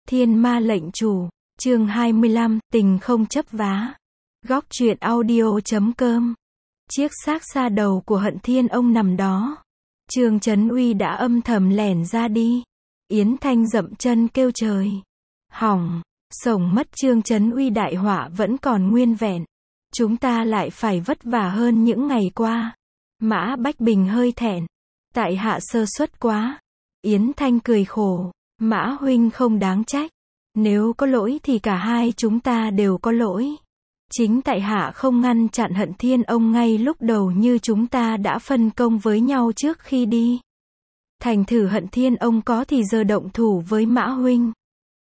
Thiên ma lệnh chủ, chương 25, tình không chấp vá. Góc truyện audio.com. Chiếc xác xa đầu của Hận Thiên Ông nằm đó. Trương Chấn Uy đã âm thầm lẻn ra đi. Yến Thanh dậm chân kêu trời. Hỏng, sổng mất. Trương Chấn Uy đại họa vẫn còn nguyên vẹn. Chúng ta lại phải vất vả hơn những ngày qua. Mã Bách Bình hơi thẹn. Tại hạ sơ suất quá. Yến Thanh cười khổ. Mã huynh không đáng trách. Nếu có lỗi thì cả hai chúng ta đều có lỗi. Chính tại hạ không ngăn chặn Hận Thiên Ông ngay lúc đầu như chúng ta đã phân công với nhau trước khi đi. Thành thử Hận Thiên Ông có thì giờ động thủ với Mã huynh.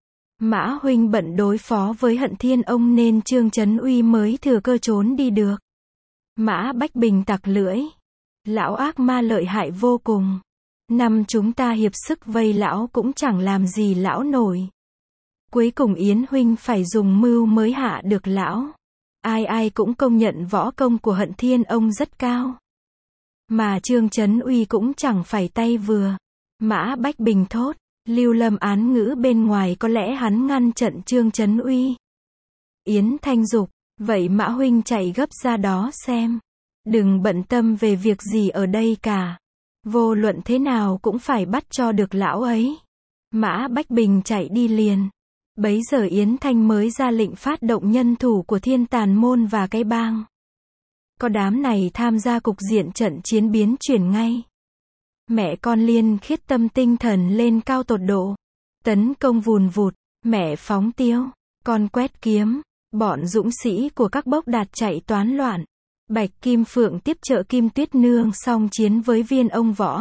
Mã huynh bận đối phó với Hận Thiên Ông nên Trương Chấn Uy mới thừa cơ trốn đi được. Mã Bách Bình tặc lưỡi. Lão ác ma lợi hại vô cùng. Năm chúng ta hiệp sức vây lão cũng chẳng làm gì lão nổi. Cuối cùng Yến huynh phải dùng mưu mới hạ được lão. Ai ai cũng công nhận võ công của Hận Thiên Ông rất cao. Mà Trương Chấn Uy cũng chẳng phải tay vừa. Mã Bách Bình thốt. Lưu Lâm án ngữ bên ngoài có lẽ hắn ngăn trận Trương Chấn Uy. Yến Thanh dục. Vậy Mã huynh chạy gấp ra đó xem. Đừng bận tâm về việc gì ở đây cả. Vô luận thế nào cũng phải bắt cho được lão ấy. Mã Bách Bình chạy đi liền. Bấy giờ Yến Thanh mới ra lệnh phát động nhân thủ của Thiên Tàn Môn và cái bang. Có đám này tham gia cục diện trận chiến biến chuyển ngay. Mẹ con Liên Khiết tâm tinh thần lên cao tột độ. Tấn công vùn vụt, mẹ phóng tiêu, con quét kiếm, bọn dũng sĩ của các bốc đạt chạy toán loạn. Bạch Kim Phượng tiếp trợ Kim Tuyết Nương song chiến với Viên Ông Võ.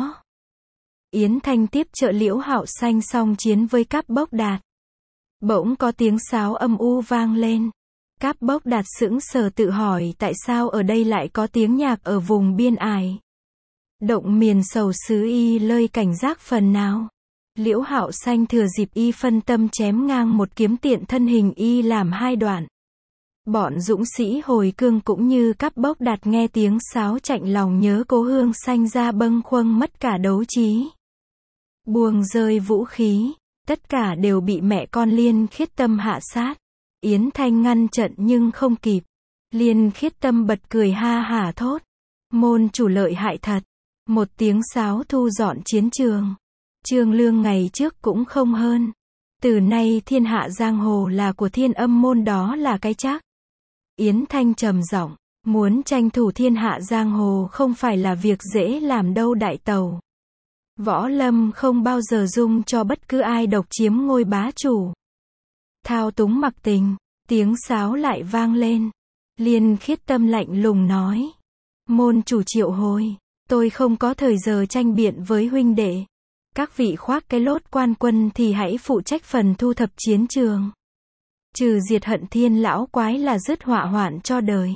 Yến Thanh tiếp trợ Liễu Hạo Xanh song chiến với Cáp Bốc Đạt. Bỗng có tiếng sáo âm u vang lên. Cáp Bốc Đạt sững sờ tự hỏi tại sao ở đây lại có tiếng nhạc ở vùng biên ải. Động miền sầu xứ y lơi cảnh giác phần nào. Liễu Hạo Xanh thừa dịp y phân tâm chém ngang một kiếm tiện thân hình y làm hai đoạn. Bọn dũng sĩ hồi cương cũng như Cáp Bốc Đạt nghe tiếng sáo chạnh lòng nhớ cố hương sanh ra bâng khuâng mất cả đấu trí. Buông rơi vũ khí, tất cả đều bị mẹ con Liên Khiết Tâm hạ sát. Yến Thanh ngăn trận nhưng không kịp. Liên Khiết Tâm bật cười ha hả thốt. Môn chủ lợi hại thật. Một tiếng sáo thu dọn chiến trường. Trương Lương ngày trước cũng không hơn. Từ nay thiên hạ giang hồ là của Thiên Âm môn đó là cái chắc. Yến Thanh trầm giọng, muốn tranh thủ thiên hạ giang hồ không phải là việc dễ làm đâu đại tẩu. Võ lâm không bao giờ dung cho bất cứ ai độc chiếm ngôi bá chủ. Thao túng mặc tình, tiếng sáo lại vang lên. Liên Khiết Tâm lạnh lùng nói. Môn chủ triệu hồi, tôi không có thời giờ tranh biện với huynh đệ. Các vị khoác cái lốt quan quân thì hãy phụ trách phần thu thập chiến trường. Trừ diệt Hận Thiên lão quái là dứt họa hoạn cho đời.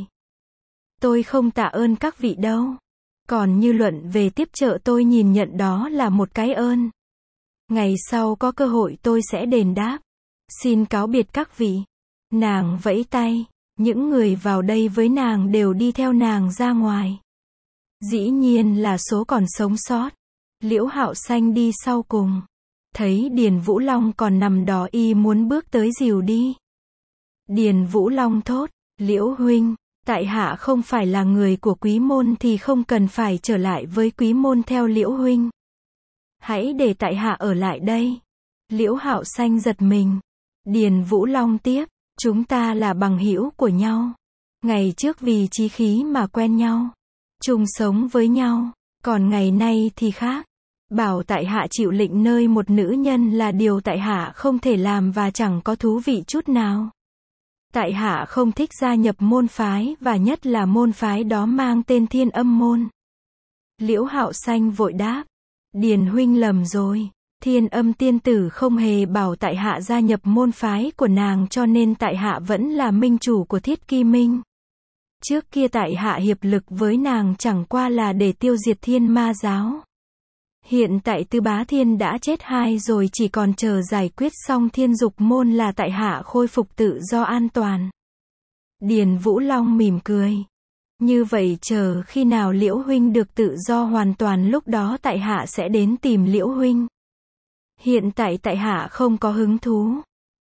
Tôi không tạ ơn các vị đâu. Còn như luận về tiếp trợ tôi nhìn nhận đó là một cái ơn. Ngày sau có cơ hội tôi sẽ đền đáp. Xin cáo biệt các vị. Nàng vẫy tay. Những người vào đây với nàng đều đi theo nàng ra ngoài. Dĩ nhiên là số còn sống sót. Liễu Hạo Xanh đi sau cùng. Thấy Điền Vũ Long còn nằm đó y muốn bước tới dìu đi. Điền Vũ Long thốt. Liễu huynh, tại hạ không phải là người của Quý môn thì không cần phải trở lại với Quý môn theo Liễu huynh. Hãy để tại hạ ở lại đây. Liễu Hạo Xanh giật mình. Điền Vũ Long tiếp. Chúng ta là bằng hữu của nhau. Ngày trước vì chí khí mà quen nhau. Chung sống với nhau. Còn ngày nay thì khác. Bảo tại hạ chịu lệnh nơi một nữ nhân là điều tại hạ không thể làm và chẳng có thú vị chút nào. Tại hạ không thích gia nhập môn phái và nhất là môn phái đó mang tên Thiên Âm môn. Liễu Hạo Xanh vội đáp. Điền huynh lầm rồi. Thiên Âm tiên tử không hề bảo tại hạ gia nhập môn phái của nàng cho nên tại hạ vẫn là minh chủ của Thiết Kỳ Minh. Trước kia tại hạ hiệp lực với nàng chẳng qua là để tiêu diệt Thiên Ma giáo. Hiện tại Tư Bá Thiên đã chết hai rồi chỉ còn chờ giải quyết xong Thiên Dục môn là tại hạ khôi phục tự do an toàn. Điền Vũ Long mỉm cười. Như vậy chờ khi nào Liễu huynh được tự do hoàn toàn lúc đó tại hạ sẽ đến tìm Liễu huynh. Hiện tại tại hạ không có hứng thú.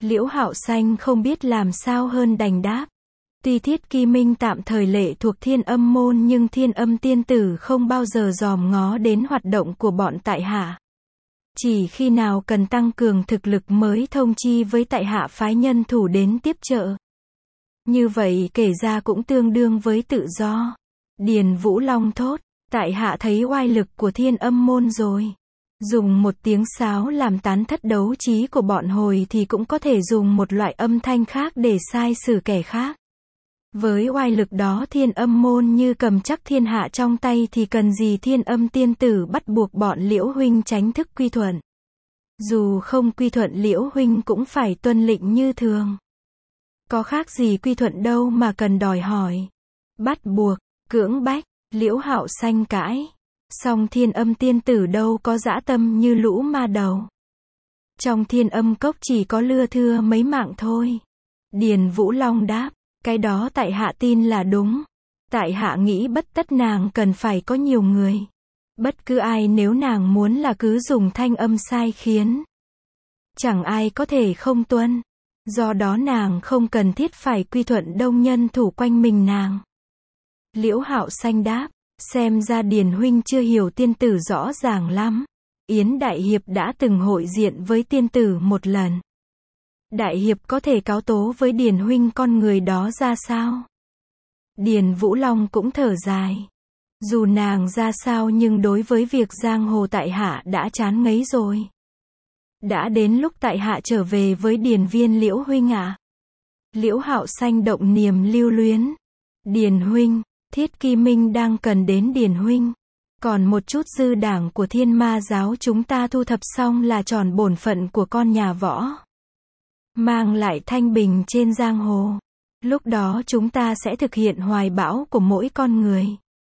Liễu Hạo Xanh không biết làm sao hơn đành đáp. Tuy Thiết Kỳ Minh tạm thời lệ thuộc Thiên Âm môn nhưng Thiên Âm tiên tử không bao giờ dòm ngó đến hoạt động của bọn tại hạ. Chỉ khi nào cần tăng cường thực lực mới thông chi với tại hạ phái nhân thủ đến tiếp trợ. Như vậy kể ra cũng tương đương với tự do. Điền Vũ Long thốt, tại hạ thấy oai lực của Thiên Âm môn rồi. Dùng một tiếng sáo làm tán thất đấu trí của bọn hồi thì cũng có thể dùng một loại âm thanh khác để sai xử kẻ khác. Với oai lực đó Thiên Âm môn như cầm chắc thiên hạ trong tay thì cần gì Thiên Âm tiên tử bắt buộc bọn Liễu huynh tránh thức quy thuận. Dù không quy thuận Liễu huynh cũng phải tuân lệnh như thường. Có khác gì quy thuận đâu mà cần đòi hỏi. Bắt buộc, cưỡng bách, Liễu Hạo Xanh cãi. Song Thiên Âm tiên tử đâu có dã tâm như lũ ma đầu. Trong Thiên Âm cốc chỉ có lưa thưa mấy mạng thôi. Điền Vũ Long đáp, cái đó tại hạ tin là đúng. Tại hạ nghĩ bất tất nàng cần phải có nhiều người. Bất cứ ai nếu nàng muốn là cứ dùng thanh âm sai khiến. Chẳng ai có thể không tuân. Do đó nàng không cần thiết phải quy thuận đông nhân thủ quanh mình nàng. Liễu Hạo Xanh đáp, xem ra Điền huynh chưa hiểu tiên tử rõ ràng lắm. Yến Đại Hiệp đã từng hội diện với tiên tử một lần. Đại Hiệp có thể cáo tố với Điền huynh con người đó ra sao? Điền Vũ Long cũng thở dài. Dù nàng ra sao nhưng đối với việc giang hồ tại hạ đã chán ngấy rồi. Đã đến lúc tại hạ trở về với Điền viên Liễu huynh ạ. Liễu Hạo Xanh động niềm lưu luyến. Điền huynh, Thiết Kỳ Minh đang cần đến Điền huynh. Còn một chút dư đảng của Thiên Ma giáo chúng ta thu thập xong là tròn bổn phận của con nhà Võ. Mang lại thanh bình trên giang hồ. Lúc đó chúng ta sẽ thực hiện hoài bão của mỗi con người.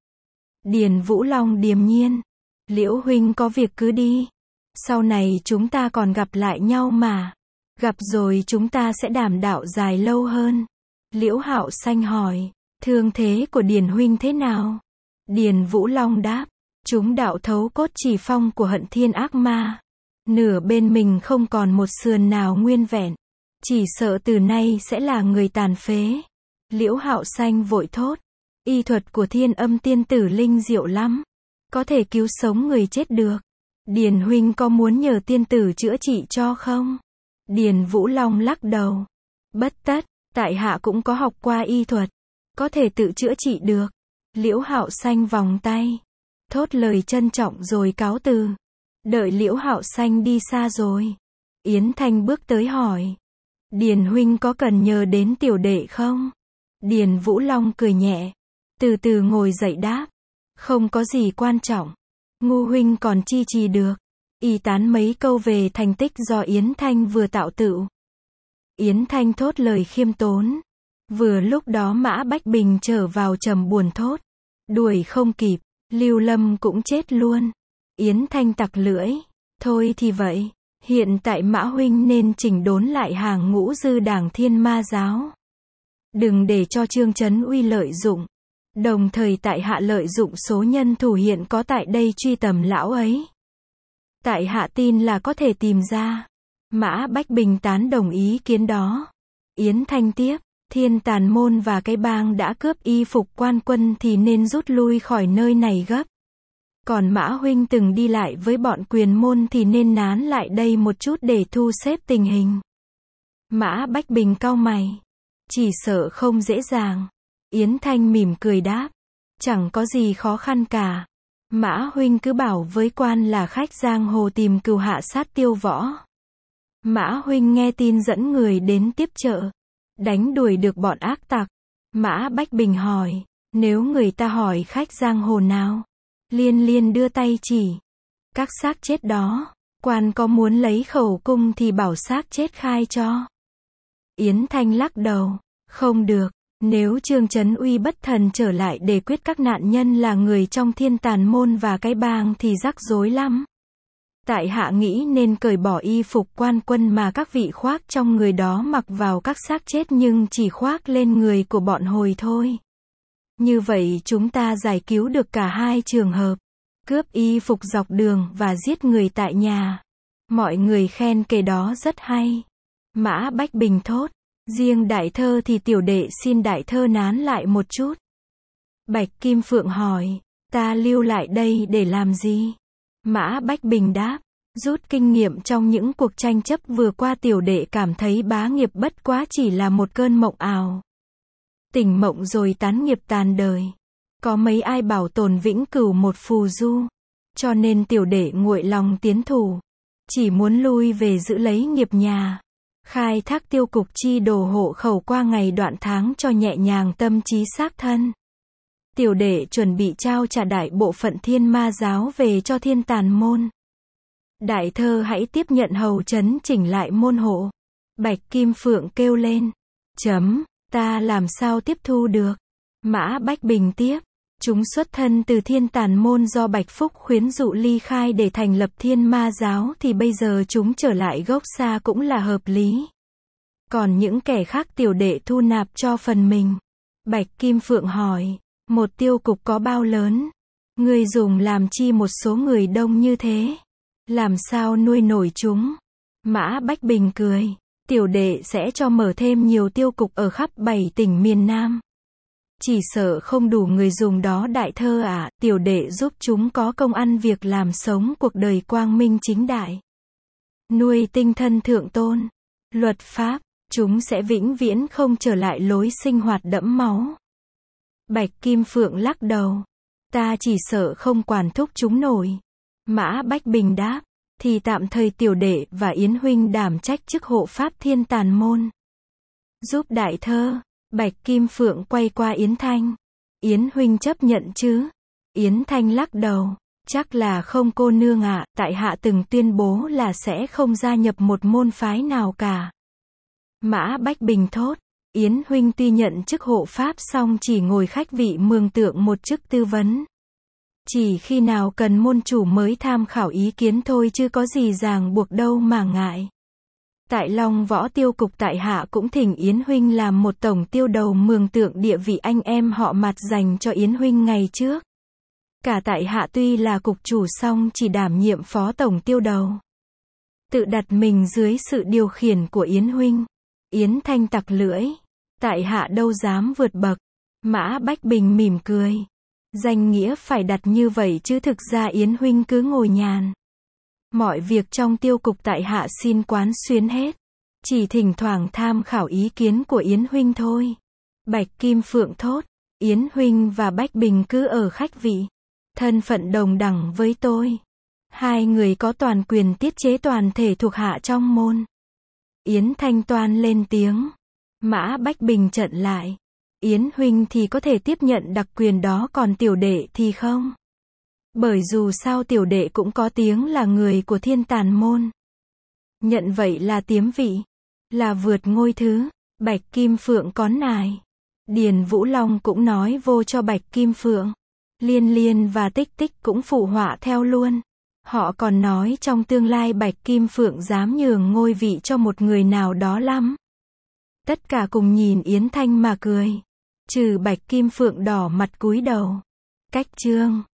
Điền Vũ Long điềm nhiên. Liễu huynh có việc cứ đi. Sau này chúng ta còn gặp lại nhau mà. Gặp rồi chúng ta sẽ đàm đạo dài lâu hơn. Liễu Hạo Xanh hỏi, thương thế của Điền huynh thế nào? Điền Vũ Long đáp, chúng đạo thấu cốt chỉ phong của Hận Thiên ác ma. Nửa bên mình không còn một sườn nào nguyên vẹn. Chỉ sợ từ nay sẽ là người tàn phế. Liễu Hạo Xanh vội thốt, y thuật của Thiên Âm tiên tử linh diệu lắm. Có thể cứu sống người chết được. Điền huynh có muốn nhờ tiên tử chữa trị cho không? Điền Vũ Long lắc đầu. Bất tất, tại hạ cũng có học qua y thuật. Có thể tự chữa trị được. Liễu Hạo Xanh vòng tay. Thốt lời trân trọng rồi cáo từ. Đợi Liễu Hạo Xanh đi xa rồi. Yến Thanh bước tới hỏi. Điền huynh có cần nhờ đến tiểu đệ không? Điền Vũ Long cười nhẹ. Từ từ ngồi dậy đáp. Không có gì quan trọng. Ngu huynh còn chi trì được. Y tán mấy câu về thành tích do Yến Thanh vừa tạo tựu. Yến Thanh thốt lời khiêm tốn. Vừa lúc đó Mã Bách Bình trở vào trầm buồn thốt. Đuổi không kịp, Lưu Lâm cũng chết luôn. Yến Thanh tặc lưỡi. Thôi thì vậy, hiện tại Mã huynh nên chỉnh đốn lại hàng ngũ dư đảng Thiên Ma giáo. Đừng để cho Trương Trấn Uy lợi dụng. Đồng thời tại hạ lợi dụng số nhân thủ hiện có tại đây truy tầm lão ấy. Tại hạ tin là có thể tìm ra. Mã Bách Bình tán đồng ý kiến đó. Yến Thanh tiếp, Thiên Tàn môn và cái bang đã cướp y phục quan quân thì nên rút lui khỏi nơi này gấp. Còn Mã huynh từng đi lại với bọn Quyền môn thì nên nán lại đây một chút để thu xếp tình hình. Mã Bách Bình cau mày. Chỉ sợ không dễ dàng. Yến Thanh mỉm cười đáp. Chẳng có gì khó khăn cả. Mã huynh cứ bảo với quan là khách giang hồ tìm cừu hạ sát Tiêu Võ. Mã huynh nghe tin dẫn người đến tiếp trợ. Đánh đuổi được bọn ác tặc. Mã Bách Bình hỏi. Nếu người ta hỏi khách giang hồ nào? Liên Liên đưa tay chỉ. Các xác chết đó. Quan có muốn lấy khẩu cung thì bảo xác chết khai cho. Yến Thanh lắc đầu. Không được. Nếu Trương Trấn Uy bất thần trở lại để quyết các nạn nhân là người trong Thiên Tàn môn và cái bang thì rắc rối lắm. Tại hạ nghĩ nên cởi bỏ y phục quan quân mà các vị khoác trong người đó mặc vào các xác chết nhưng chỉ khoác lên người của bọn hồi thôi. Như vậy chúng ta giải cứu được cả hai trường hợp. Cướp y phục dọc đường và giết người tại nhà. Mọi người khen kể đó rất hay. Mã Bách Bình thốt. Riêng đại thơ thì tiểu đệ xin đại thơ nán lại một chút. Bạch Kim Phượng hỏi. Ta lưu lại đây để làm gì? Mã Bách Bình đáp. Rút kinh nghiệm trong những cuộc tranh chấp vừa qua, tiểu đệ cảm thấy bá nghiệp bất quá chỉ là một cơn mộng ảo. Tỉnh mộng rồi tán nghiệp tàn đời. Có mấy ai bảo tồn vĩnh cửu một phù du. Cho nên tiểu đệ nguội lòng tiến thủ. Chỉ muốn lui về giữ lấy nghiệp nhà. Khai thác tiêu cục chi đồ hộ khẩu qua ngày đoạn tháng cho nhẹ nhàng tâm trí xác thân. Tiểu đệ chuẩn bị trao trả đại bộ phận Thiên Ma giáo về cho Thiên Tàn môn. Đại thơ hãy tiếp nhận hầu chấn chỉnh lại môn hộ. Bạch Kim Phượng kêu lên. Ta làm sao tiếp thu được? Mã Bách Bình tiếp. Chúng xuất thân từ Thiên Tàn môn do Bạch Phúc khuyến dụ ly khai để thành lập Thiên Ma giáo thì bây giờ chúng trở lại gốc xa cũng là hợp lý. Còn những kẻ khác tiểu đệ thu nạp cho phần mình. Bạch Kim Phượng hỏi. Một tiêu cục có bao lớn? Ngươi dùng làm chi một số người đông như thế? Làm sao nuôi nổi chúng? Mã Bách Bình cười. Tiểu đệ sẽ cho mở thêm nhiều tiêu cục ở khắp 7 tỉnh miền Nam. Chỉ sợ không đủ người dùng đó đại thơ ạ. Tiểu đệ giúp chúng có công ăn việc làm, sống cuộc đời quang minh chính đại. Nuôi tinh thần thượng tôn. Luật pháp. Chúng sẽ vĩnh viễn không trở lại lối sinh hoạt đẫm máu. Bạch Kim Phượng lắc đầu. Ta chỉ sợ không quản thúc chúng nổi. Mã Bách Bình đáp. Thì tạm thời tiểu đệ và Yến huynh đảm trách chức hộ pháp Thiên Tàn môn. Giúp đại thơ. Bạch Kim Phượng quay qua Yến Thanh. Yến huynh chấp nhận chứ? Yến Thanh lắc đầu. Chắc là không cô nương ạ, tại hạ từng tuyên bố là sẽ không gia nhập một môn phái nào cả. Mã Bách Bình thốt. Yến huynh tuy nhận chức hộ pháp xong chỉ ngồi khách vị mường tượng một chức tư vấn. Chỉ khi nào cần môn chủ mới tham khảo ý kiến thôi chứ có gì ràng buộc đâu mà ngại. Tại Long Võ tiêu cục tại hạ cũng thỉnh Yến huynh làm một tổng tiêu đầu mường tượng địa vị anh em họ Mạt dành cho Yến huynh ngày trước. Cả tại hạ tuy là cục chủ song chỉ đảm nhiệm phó tổng tiêu đầu. Tự đặt mình dưới sự điều khiển của Yến huynh. Yến Thanh tặc lưỡi. Tại hạ đâu dám vượt bậc. Mã Bách Bình mỉm cười. Danh nghĩa phải đặt như vậy chứ thực ra Yến huynh cứ ngồi nhàn. Mọi việc trong tiêu cục tại hạ xin quán xuyến hết. Chỉ thỉnh thoảng tham khảo ý kiến của Yến huynh thôi. Bạch Kim Phượng thốt. Yến huynh và Bách Bình cứ ở khách vị. Thân phận đồng đẳng với tôi. Hai người có toàn quyền tiết chế toàn thể thuộc hạ trong môn. Yến Thanh toan lên tiếng. Mã Bách Bình chặn lại. Yến huynh thì có thể tiếp nhận đặc quyền đó, còn tiểu đệ thì không. Bởi dù sao tiểu đệ cũng có tiếng là người của Thiên Tàn môn. Nhận vậy là tiếm vị. Là vượt ngôi thứ. Bạch Kim Phượng cón nài. Điền Vũ Long cũng nói vô cho Bạch Kim Phượng. Liên Liên và Tích Tích cũng phụ họa theo luôn. Họ còn nói trong tương lai Bạch Kim Phượng dám nhường ngôi vị cho một người nào đó lắm. Tất cả cùng nhìn Yến Thanh mà cười. Trừ Bạch Kim Phượng đỏ mặt cúi đầu. Cách chương